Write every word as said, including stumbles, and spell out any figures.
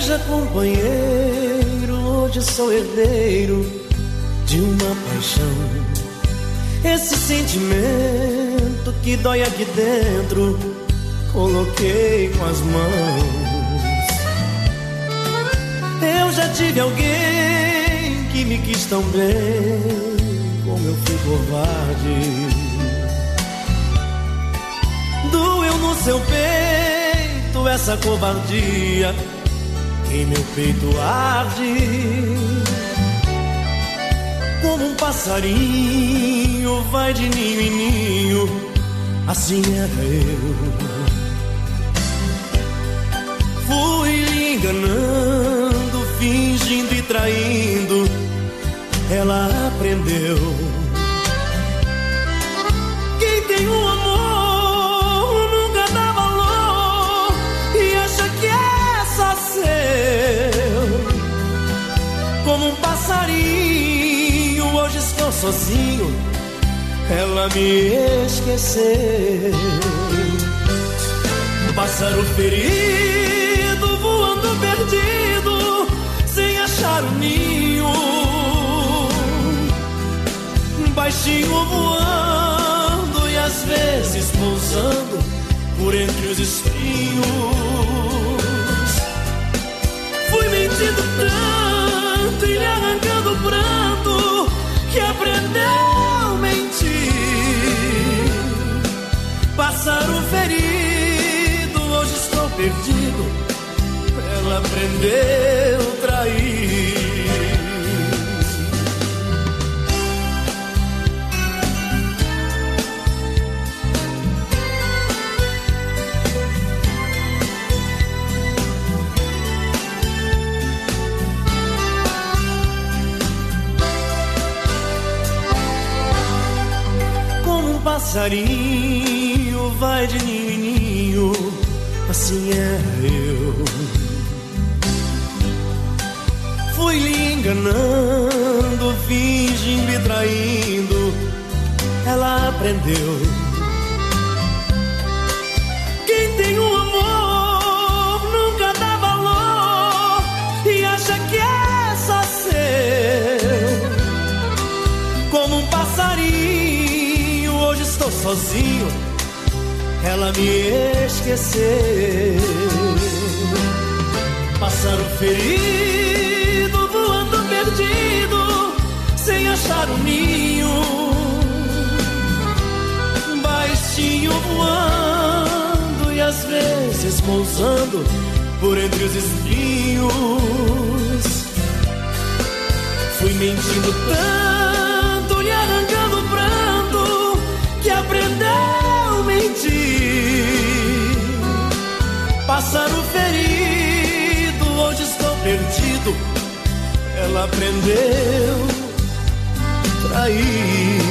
Veja, companheiro, hoje sou herdeiro de uma paixão. Esse sentimento que dói aqui dentro, coloquei com as mãos. Eu já tive alguém que me quis tão bem, como eu fui covarde. Doeu no seu peito essa covardia, em meu peito arde. Como um passarinho vai de ninho em ninho, assim era eu. Fui lhe enganando, fingindo e traindo, ela aprendeu. Quem tem um amor nunca dá valor e acha que é só seu. Como um passarinho, hoje estou sozinho, ela me esqueceu. Um pássaro ferido, voando perdido, sem achar o ninho. Baixinho voando e às vezes pousando por entre os espinhos. Fui mentindo tanto e lhe arrancando o pranto, que aprendeu a mentir. Pássaro ferido, hoje estou perdido, ela aprendeu a trair. Passarinho vai de ninho em ninho, assim é eu. Fui lhe enganando, fingindo e traindo, ela aprendeu. Quem tem um amor nunca dá valor e acha que é só seu. Como um passarinho, hoje estou sozinho, ela me esqueceu. Pássaro ferido, voando perdido, sem achar o ninho. Baixinho voando e às vezes pousando por entre os espinhos. Fui mentindo tanto, lhe arrancando o pranto, que aprendeu a mentir. Pássaro ferido, hoje estou perdido, ela aprendeu a trair.